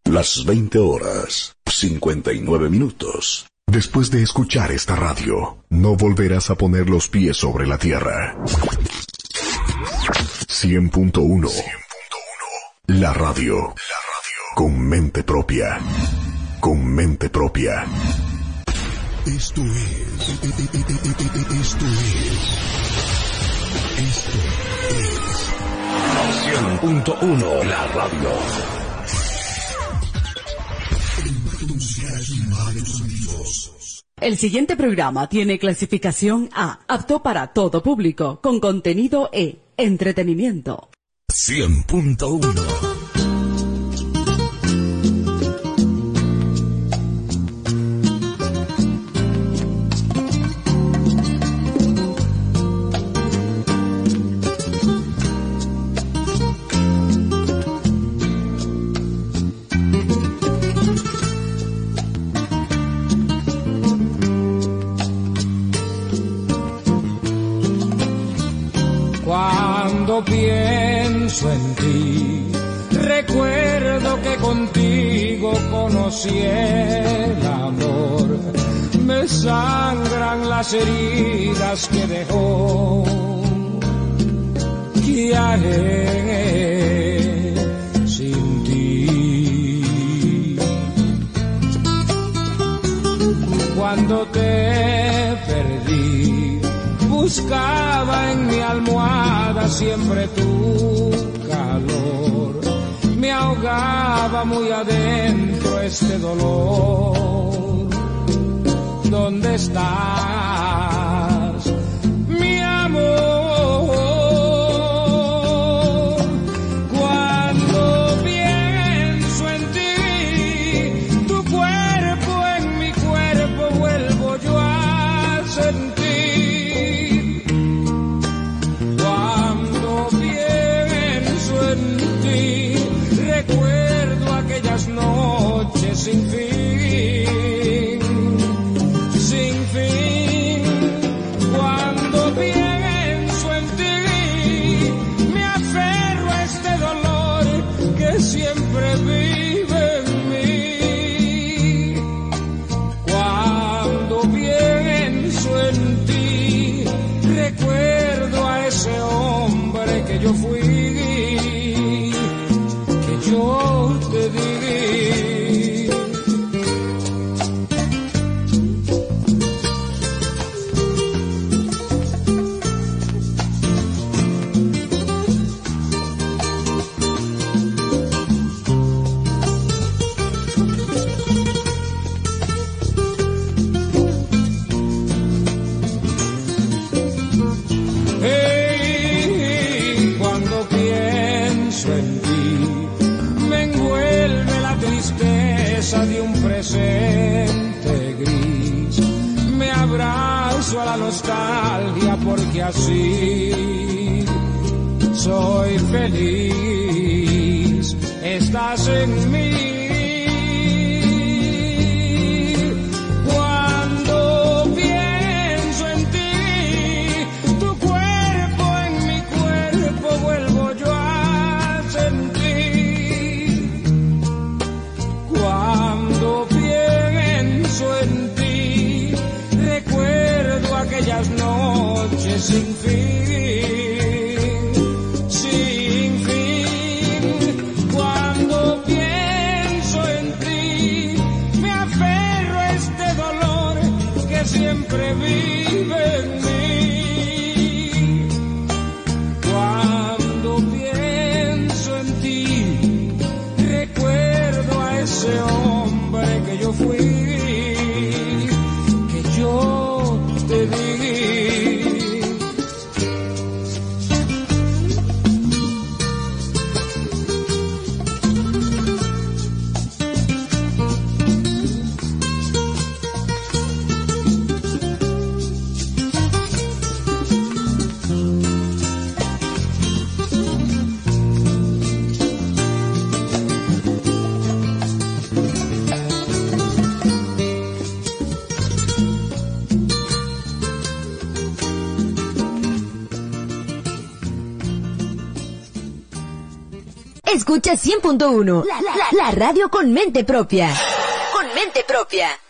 Las 20 horas, 59 minutos. Después de escuchar esta radio, no volverás a poner los pies sobre la tierra. 100.1. La radio. Con mente propia. Con mente propia. Esto es 100.1. La radio. El siguiente programa tiene clasificación A, apto para todo público, con contenido E, entretenimiento. 100.1. Cuando pienso en ti, recuerdo que contigo conocí el amor. Me sangran las heridas que dejó. ¿Qué haré sin ti? Cuando te perdí, buscaba en mi almohada siempre tu calor. Me ahogaba muy adentro este dolor. ¿Dónde estás, mi amor? Cuando pienso en ti, tu cuerpo en mi cuerpo, vuelvo yo a sentir. Recuerdo aquellas noches sin fin, sin fin. Cuando pienso en ti, me aferro a este dolor que siempre vive en mí. Cuando pienso en ti, recuerdo a ese hombre que yo fui. Yo te di. Hey, cuando pienso en ti, de un presente gris, me abrazo a la nostalgia porque así soy feliz, estás en mí. Cuando pienso en ti, tu cuerpo en mi cuerpo, vuelvo yo a sentir. Cuando pienso en ti, recuerdo aquellas noches sin fin, sin fin. Cuando pienso en ti, me aferro a este dolor que siempre vive en mí. Cuando pienso en ti, recuerdo a ese hombre que yo fui, que yo te di. Escucha 100.1, la radio con mente propia. Con mente propia.